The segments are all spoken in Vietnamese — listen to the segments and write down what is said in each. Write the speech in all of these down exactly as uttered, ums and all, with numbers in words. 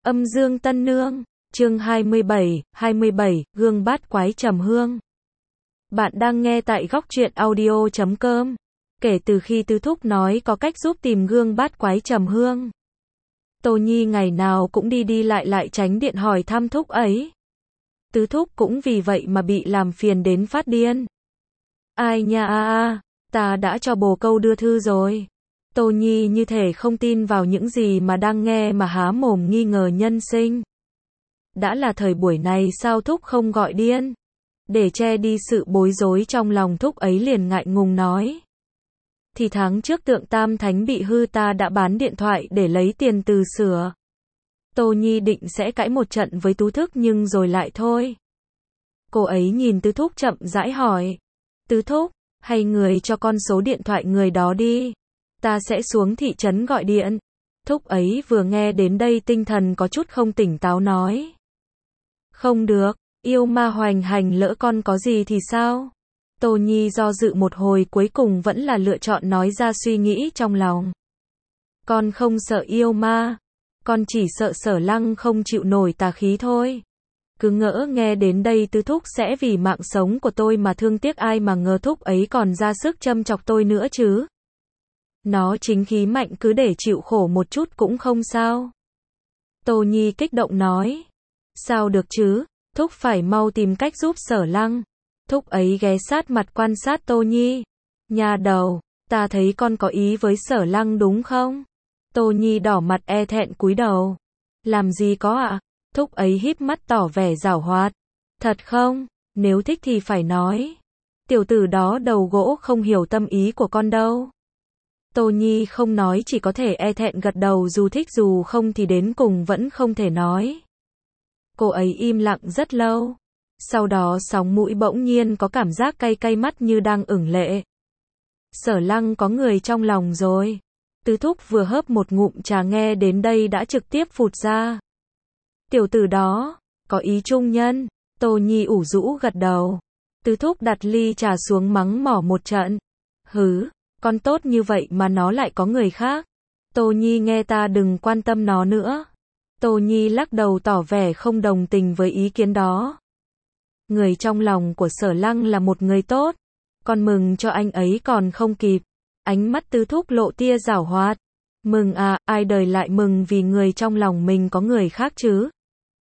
Âm dương tân nương, chương hai mươi bảy, hai mươi bảy, gương bát quái trầm hương. Bạn đang nghe tại góc truyện audio chấm com. Kể từ khi Tứ Thúc nói có cách giúp tìm gương bát quái trầm hương, Tô Nhi ngày nào cũng đi đi lại lại tránh điện hỏi thăm Thúc ấy. Tứ Thúc cũng vì vậy mà bị làm phiền đến phát điên. Ai nha a a, ta đã cho bồ câu đưa thư rồi. Tô Nhi như thể không tin vào những gì mà đang nghe mà há mồm nghi ngờ nhân sinh. Đã là thời buổi này sao Thúc không gọi điên? Để che đi sự bối rối trong lòng Thúc ấy liền ngại ngùng nói. Thì tháng trước tượng Tam Thánh bị hư ta đã bán điện thoại để lấy tiền từ sửa. Tô Nhi định sẽ cãi một trận với Tú Thức nhưng rồi lại thôi. Cô ấy nhìn Tứ Thúc chậm rãi hỏi. Tứ Thúc, hay người cho con số điện thoại người đó đi. Ta sẽ xuống thị trấn gọi điện. Thúc ấy vừa nghe đến đây tinh thần có chút không tỉnh táo nói. Không được, yêu ma hoành hành lỡ con có gì thì sao? Tô Nhi do dự một hồi cuối cùng vẫn là lựa chọn nói ra suy nghĩ trong lòng. Con không sợ yêu ma, con chỉ sợ Sở Lăng không chịu nổi tà khí thôi. Cứ ngỡ nghe đến đây Tứ Thúc sẽ vì mạng sống của tôi mà thương tiếc, ai mà ngờ Thúc ấy còn ra sức châm chọc tôi nữa chứ. Nó chính khí mạnh, cứ để chịu khổ một chút cũng không sao. Tô Nhi kích động nói. Sao được chứ, Thúc phải mau tìm cách giúp Sở Lăng. Thúc ấy ghé sát mặt quan sát Tô Nhi. Nhà đầu, ta thấy con có ý với Sở Lăng đúng không? Tô Nhi đỏ mặt e thẹn cúi đầu. Làm gì có ạ? À? Thúc ấy híp mắt tỏ vẻ giảo hoạt. Thật không? Nếu thích thì phải nói. Tiểu tử đó đầu gỗ không hiểu tâm ý của con đâu. Tô Nhi không nói, chỉ có thể e thẹn gật đầu, dù thích dù không thì đến cùng vẫn không thể nói. Cô ấy im lặng rất lâu. Sau đó sóng mũi bỗng nhiên có cảm giác cay cay mắt như đang ửng lệ. Sở Lăng có người trong lòng rồi. Tứ Thúc vừa hớp một ngụm trà nghe đến đây đã trực tiếp phụt ra. Tiểu tử đó, có ý trung nhân. Tô Nhi ủ rũ gật đầu. Tứ Thúc đặt ly trà xuống mắng mỏ một trận. Hứ, con tốt như vậy mà nó lại có người khác. Tô Nhi nghe ta đừng quan tâm nó nữa. Tô Nhi lắc đầu tỏ vẻ không đồng tình với ý kiến đó. Người trong lòng của Sở Lăng là một người tốt. Con mừng cho anh ấy còn không kịp. Ánh mắt Tứ Thúc lộ tia giảo hoạt. Mừng à, ai đời lại mừng vì người trong lòng mình có người khác chứ.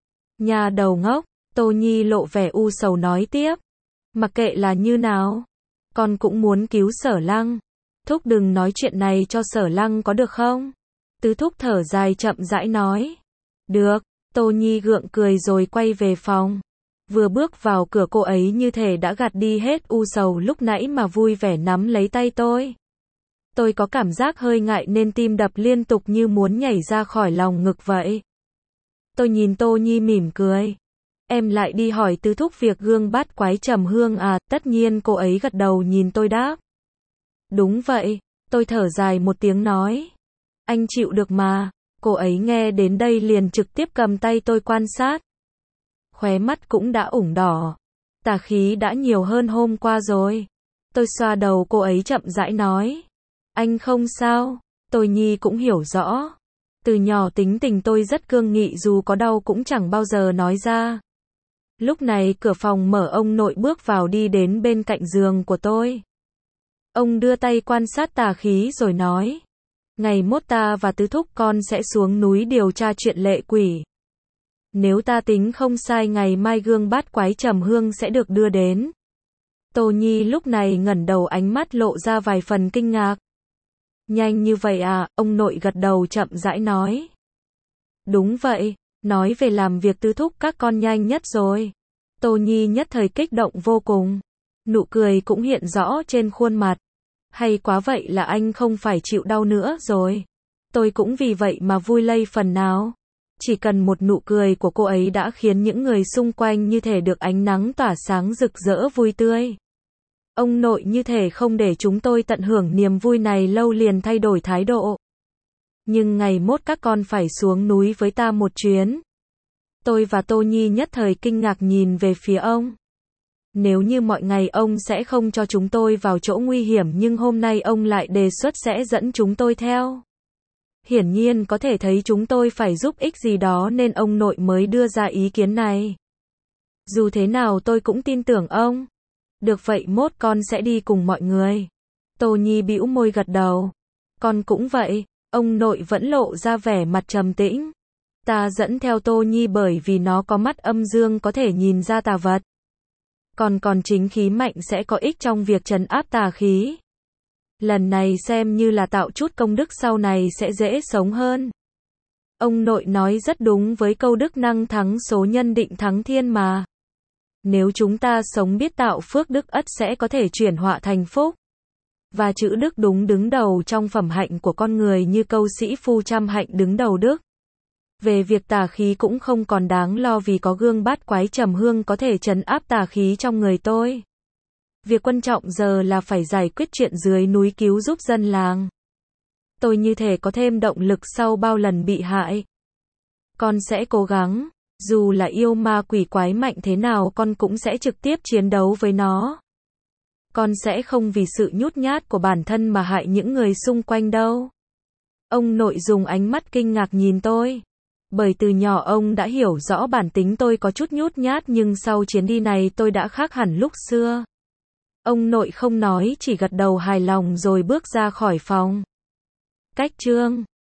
Nhà đầu ngốc, Tô Nhi lộ vẻ u sầu nói tiếp. Mặc kệ là như nào, con cũng muốn cứu Sở Lăng. Thúc đừng nói chuyện này cho Sở Lăng có được không? Tứ Thúc thở dài chậm rãi nói. Được, Tô Nhi gượng cười rồi quay về phòng. Vừa bước vào cửa cô ấy như thể đã gạt đi hết u sầu lúc nãy mà vui vẻ nắm lấy tay tôi. Tôi có cảm giác hơi ngại nên tim đập liên tục như muốn nhảy ra khỏi lòng ngực vậy. Tôi nhìn Tô Nhi mỉm cười. Em lại đi hỏi Tứ Thúc việc gương bát quái trầm hương à? Tất nhiên cô ấy gật đầu nhìn tôi đáp. Đúng vậy, tôi thở dài một tiếng nói. Anh chịu được mà. Cô ấy nghe đến đây liền trực tiếp cầm tay tôi quan sát. Khóe mắt cũng đã ửng đỏ. Tà khí đã nhiều hơn hôm qua rồi. Tôi xoa đầu cô ấy chậm rãi nói. Anh không sao. Tôi Nhi cũng hiểu rõ. Từ nhỏ tính tình tôi rất cương nghị, dù có đau cũng chẳng bao giờ nói ra. Lúc này cửa phòng mở, ông nội bước vào đi đến bên cạnh giường của tôi. Ông đưa tay quan sát tà khí rồi nói. Ngày mốt ta và Tứ Thúc con sẽ xuống núi điều tra chuyện lệ quỷ. Nếu ta tính không sai ngày mai gương bát quái trầm hương sẽ được đưa đến. Tô Nhi lúc này ngẩng đầu, ánh mắt lộ ra vài phần kinh ngạc. Nhanh như vậy à? Ông nội gật đầu chậm rãi nói. Đúng vậy, nói về làm việc Tứ Thúc các con nhanh nhất rồi. Tô Nhi nhất thời kích động vô cùng. Nụ cười cũng hiện rõ trên khuôn mặt. Hay quá, vậy là anh không phải chịu đau nữa rồi. Tôi cũng vì vậy mà vui lây phần nào. Chỉ cần một nụ cười của cô ấy đã khiến những người xung quanh như thể được ánh nắng tỏa sáng rực rỡ vui tươi. Ông nội như thể không để chúng tôi tận hưởng niềm vui này lâu liền thay đổi thái độ. Nhưng ngày mốt các con phải xuống núi với ta một chuyến. Tôi và Tô Nhi nhất thời kinh ngạc nhìn về phía ông. Nếu như mọi ngày ông sẽ không cho chúng tôi vào chỗ nguy hiểm, nhưng hôm nay ông lại đề xuất sẽ dẫn chúng tôi theo. Hiển nhiên có thể thấy chúng tôi phải giúp ích gì đó nên ông nội mới đưa ra ý kiến này. Dù thế nào tôi cũng tin tưởng ông. Được vậy mốt con sẽ đi cùng mọi người. Tô Nhi bĩu môi gật đầu. Con cũng vậy. Ông nội vẫn lộ ra vẻ mặt trầm tĩnh. Ta dẫn theo Tô Nhi bởi vì nó có mắt âm dương có thể nhìn ra tà vật. Còn còn chính khí mạnh sẽ có ích trong việc trấn áp tà khí. Lần này xem như là tạo chút công đức sau này sẽ dễ sống hơn. Ông nội nói rất đúng với câu đức năng thắng số nhân định thắng thiên mà. Nếu chúng ta sống biết tạo phước đức ắt sẽ có thể chuyển họa thành phúc. Và chữ đức đúng đứng đầu trong phẩm hạnh của con người như câu sĩ phu trăm hạnh đứng đầu đức. Về việc tà khí cũng không còn đáng lo vì có gương bát quái trầm hương có thể trấn áp tà khí trong người tôi. Việc quan trọng giờ là phải giải quyết chuyện dưới núi cứu giúp dân làng. Tôi như thể có thêm động lực sau bao lần bị hại. Con sẽ cố gắng, dù là yêu ma quỷ quái mạnh thế nào con cũng sẽ trực tiếp chiến đấu với nó. Con sẽ không vì sự nhút nhát của bản thân mà hại những người xung quanh đâu. Ông nội dùng ánh mắt kinh ngạc nhìn tôi. Bởi từ nhỏ ông đã hiểu rõ bản tính tôi có chút nhút nhát nhưng sau chuyến đi này tôi đã khác hẳn lúc xưa. Ông nội không nói chỉ gật đầu hài lòng rồi bước ra khỏi phòng. Cách chương